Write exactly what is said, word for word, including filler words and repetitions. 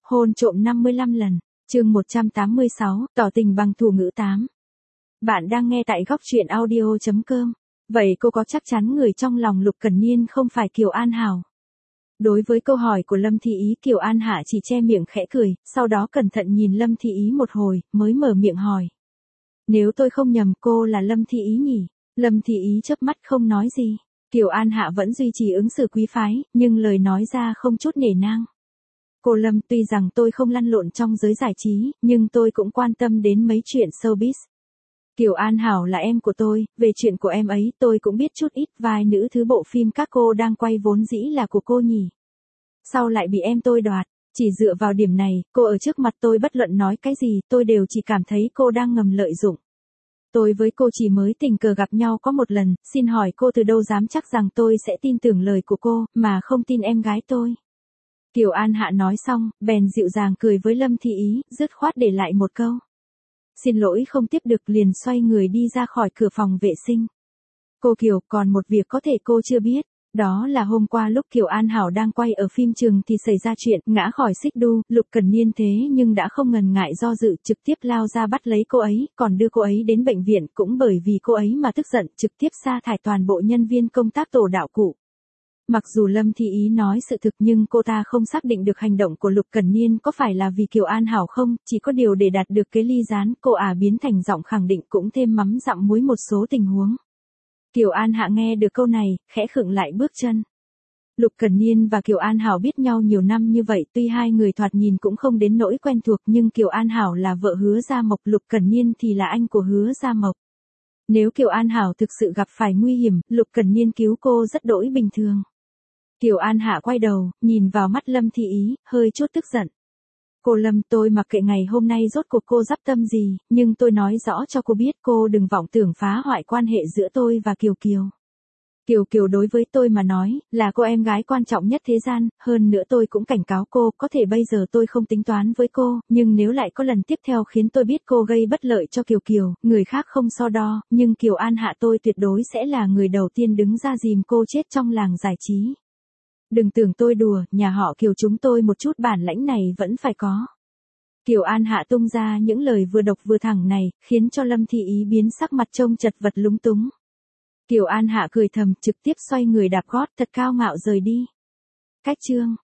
Hôn trộm năm mươi lăm lần, chương một trăm tám mươi sáu, tỏ tình bằng thủ ngữ tám. Bạn đang nghe tại góc truyện audio chấm com. Vậy cô có chắc chắn người trong lòng Lục Cẩn Niên không phải Kiều An Hảo? Đối với câu hỏi của Lâm Thị Ý, Kiều An Hạ chỉ che miệng khẽ cười, sau đó cẩn thận nhìn Lâm Thị Ý một hồi, mới mở miệng hỏi. Nếu tôi không nhầm cô là Lâm Thị Ý nhỉ? Lâm Thị Ý chớp mắt không nói gì. Kiều An Hạ vẫn duy trì ứng xử quý phái, nhưng lời nói ra không chút nể nang. Cô Lâm, tuy rằng tôi không lăn lộn trong giới giải trí, nhưng tôi cũng quan tâm đến mấy chuyện showbiz. Kiều An Hảo là em của tôi, về chuyện của em ấy tôi cũng biết chút ít, vai nữ thứ bộ phim các cô đang quay vốn dĩ là của cô nhỉ. Sau lại bị em tôi đoạt, chỉ dựa vào điểm này, cô ở trước mặt tôi bất luận nói cái gì, tôi đều chỉ cảm thấy cô đang ngầm lợi dụng. Tôi với cô chỉ mới tình cờ gặp nhau có một lần, xin hỏi cô từ đâu dám chắc rằng tôi sẽ tin tưởng lời của cô, mà không tin em gái tôi. Kiều An Hạ nói xong, bèn dịu dàng cười với Lâm Thị Ý, dứt khoát để lại một câu. Xin lỗi không tiếp được, liền xoay người đi ra khỏi cửa phòng vệ sinh. Cô Kiều, còn một việc có thể cô chưa biết, đó là hôm qua lúc Kiều An Hảo đang quay ở phim trường thì xảy ra chuyện, ngã khỏi xích đu, Lục Cẩn Niên thế nhưng đã không ngần ngại do dự, trực tiếp lao ra bắt lấy cô ấy, còn đưa cô ấy đến bệnh viện, cũng bởi vì cô ấy mà tức giận, trực tiếp sa thải toàn bộ nhân viên công tác tổ đạo cụ. Mặc dù Lâm Thị Ý nói sự thực nhưng cô ta không xác định được hành động của Lục Cẩn Niên có phải là vì Kiều An Hảo không, chỉ có điều để đạt được cái ly gián, cô ả biến thành giọng khẳng định cũng thêm mắm dặm muối một số tình huống. Kiều An Hạ nghe được câu này, khẽ khựng lại bước chân. Lục Cẩn Niên và Kiều An Hảo biết nhau nhiều năm như vậy, tuy hai người thoạt nhìn cũng không đến nỗi quen thuộc, nhưng Kiều An Hảo là vợ Hứa Gia Mộc, Lục Cẩn Niên thì là anh của Hứa Gia Mộc. Nếu Kiều An Hảo thực sự gặp phải nguy hiểm, Lục Cẩn Niên cứu cô rất đỗi bình thường. Kiều An Hạ quay đầu, nhìn vào mắt Lâm Thị Ý, hơi chút tức giận. Cô Lâm, tôi mặc kệ ngày hôm nay rốt cuộc cô dắp tâm gì, nhưng tôi nói rõ cho cô biết, cô đừng vọng tưởng phá hoại quan hệ giữa tôi và Kiều Kiều. Kiều Kiều đối với tôi mà nói, là cô em gái quan trọng nhất thế gian, hơn nữa tôi cũng cảnh cáo cô, có thể bây giờ tôi không tính toán với cô, nhưng nếu lại có lần tiếp theo khiến tôi biết cô gây bất lợi cho Kiều Kiều, người khác không so đo, nhưng Kiều An Hạ tôi tuyệt đối sẽ là người đầu tiên đứng ra dìm cô chết trong làng giải trí. Đừng tưởng tôi đùa, nhà họ Kiều chúng tôi một chút bản lãnh này vẫn phải có. Kiều An Hạ tung ra những lời vừa độc vừa thẳng này, khiến cho Lâm Thị Ý biến sắc mặt trông chật vật lúng túng. Kiều An Hạ cười thầm, trực tiếp xoay người đạp gót thật cao ngạo rời đi. Cách chương